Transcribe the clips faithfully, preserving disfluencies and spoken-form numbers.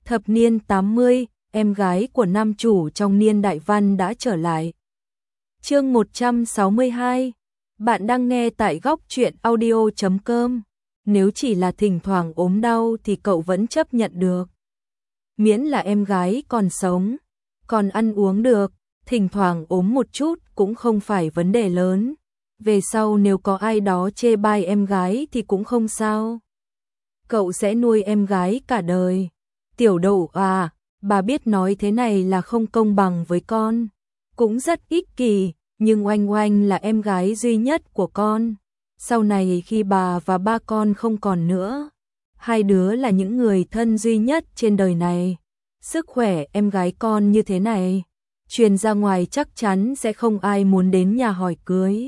Thập niên tám mươi, em gái của nam chủ trong niên đại văn đã trở lại. Chương một trăm sáu mươi hai. Bạn đang nghe tại góc truyện audio chấm com. Nếu chỉ là thỉnh thoảng ốm đau thì cậu vẫn chấp nhận được. Miễn là em gái còn sống, còn ăn uống được, thỉnh thoảng ốm một chút cũng không phải vấn đề lớn. Về sau nếu có ai đó chê bai em gái thì cũng không sao. Cậu sẽ nuôi em gái cả đời. Tiểu Đậu à, bà biết nói thế này là không công bằng với con. Cũng rất ích kỷ, nhưng Oanh Oanh là em gái duy nhất của con. Sau này khi bà và ba con không còn nữa, hai đứa là những người thân duy nhất trên đời này. Sức khỏe em gái con như thế này, truyền ra ngoài chắc chắn sẽ không ai muốn đến nhà hỏi cưới.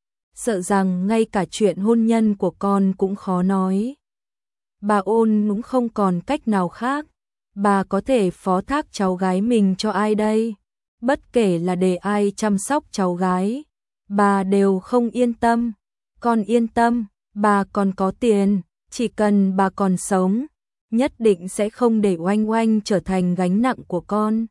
Sợ rằng ngay cả chuyện hôn nhân của con cũng khó nói. Bà Ôn cũng không còn cách nào khác. Bà có thể phó thác cháu gái mình cho ai đây? Bất kể là để ai chăm sóc cháu gái, bà đều không yên tâm. Con yên tâm, bà còn có tiền, chỉ cần bà còn sống, nhất định sẽ không để Oanh Oanh trở thành gánh nặng của con.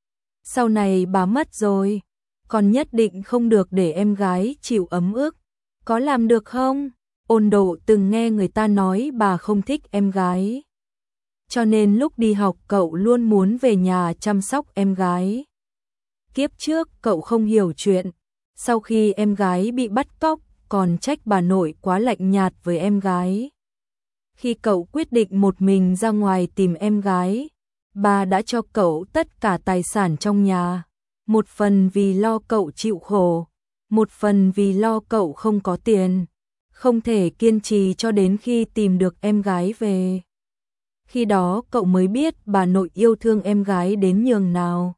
Sau này bà mất rồi, con nhất định không được để em gái chịu ấm ức. Có làm được không? Ôn Độ từng nghe người ta nói bà không thích em gái, cho nên lúc đi học cậu luôn muốn về nhà chăm sóc em gái. Kiếp trước cậu không hiểu chuyện, sau khi em gái bị bắt cóc còn trách bà nội quá lạnh nhạt với em gái. Khi cậu quyết định một mình ra ngoài tìm em gái, bà đã cho cậu tất cả tài sản trong nhà, một phần vì lo cậu chịu khổ, một phần vì lo cậu không có tiền, không thể kiên trì cho đến khi tìm được em gái về. Khi đó cậu mới biết bà nội yêu thương em gái đến nhường nào.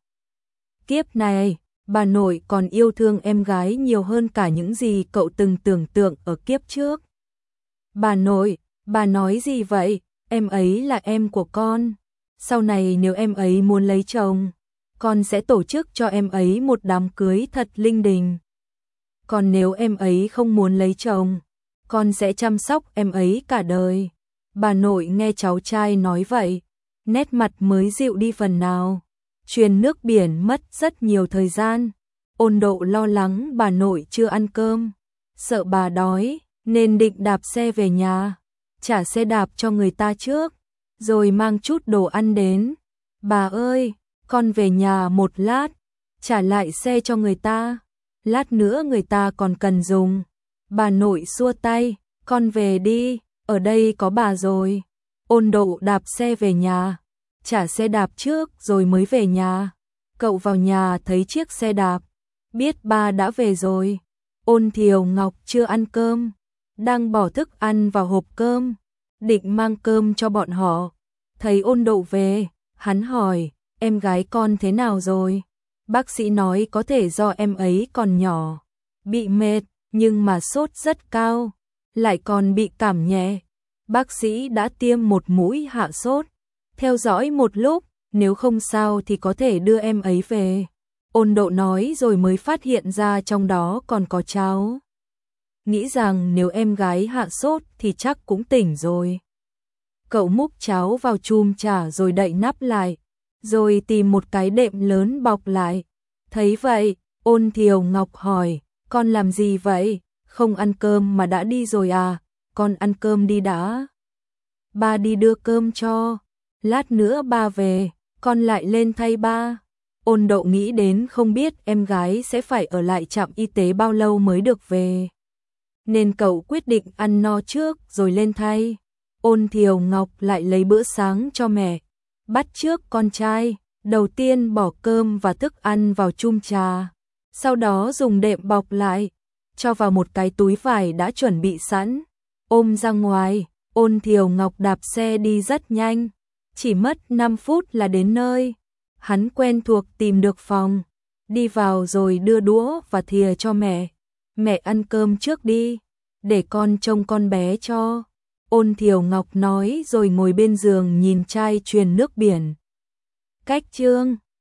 Kiếp này, bà nội còn yêu thương em gái nhiều hơn cả những gì cậu từng tưởng tượng ở kiếp trước. Bà nội, bà nói gì vậy? Em ấy là em của con. Sau này nếu em ấy muốn lấy chồng, con sẽ tổ chức cho em ấy một đám cưới thật linh đình. Còn nếu em ấy không muốn lấy chồng, con sẽ chăm sóc em ấy cả đời. Bà nội nghe cháu trai nói vậy, nét mặt mới dịu đi phần nào. Truyền nước biển mất rất nhiều thời gian. Ôn Độ lo lắng bà nội chưa ăn cơm, sợ bà đói, nên định đạp xe về nhà, trả xe đạp cho người ta trước, rồi mang chút đồ ăn đến. Bà ơi, con về nhà một lát, trả lại xe cho người ta, lát nữa người ta còn cần dùng. Bà nội xua tay, con về đi, ở đây có bà rồi. Ôn Độ đạp xe về nhà, trả xe đạp trước rồi mới về nhà. Cậu vào nhà thấy chiếc xe đạp, biết ba đã về rồi. Ôn Thiều Ngọc chưa ăn cơm, đang bỏ thức ăn vào hộp cơm, định mang cơm cho bọn họ. Thấy Ôn Độ về, hắn hỏi, em gái con thế nào rồi? Bác sĩ nói có thể do em ấy còn nhỏ, bị mệt, nhưng mà sốt rất cao, lại còn bị cảm nhẹ. Bác sĩ đã tiêm một mũi hạ sốt, theo dõi một lúc, nếu không sao thì có thể đưa em ấy về. Ôn Độ nói rồi mới phát hiện ra trong đó còn có cháu. Nghĩ rằng nếu em gái hạ sốt thì chắc cũng tỉnh rồi. Cậu múc cháo vào chum trà rồi đậy nắp lại, rồi tìm một cái đệm lớn bọc lại. Thấy vậy, Ôn Thiều Ngọc hỏi, con làm gì vậy? Không ăn cơm mà đã đi rồi à? Con ăn cơm đi đã. Ba đi đưa cơm cho. Lát nữa ba về, con lại lên thay ba. Ôn Độ nghĩ đến không biết em gái sẽ phải ở lại trạm y tế bao lâu mới được về, nên cậu quyết định ăn no trước rồi lên thay. Ôn Thiều Ngọc lại lấy bữa sáng cho mẹ, bắt chước con trai, đầu tiên bỏ cơm và thức ăn vào chum trà, sau đó dùng đệm bọc lại, cho vào một cái túi vải đã chuẩn bị sẵn, ôm ra ngoài. Ôn Thiều Ngọc đạp xe đi rất nhanh, chỉ mất năm phút là đến nơi. Hắn quen thuộc tìm được phòng, đi vào rồi đưa đũa và thìa cho mẹ. Mẹ ăn cơm trước đi, để con trông con bé cho. Ôn Thiều Ngọc nói rồi ngồi bên giường nhìn trai truyền nước biển. Cách chương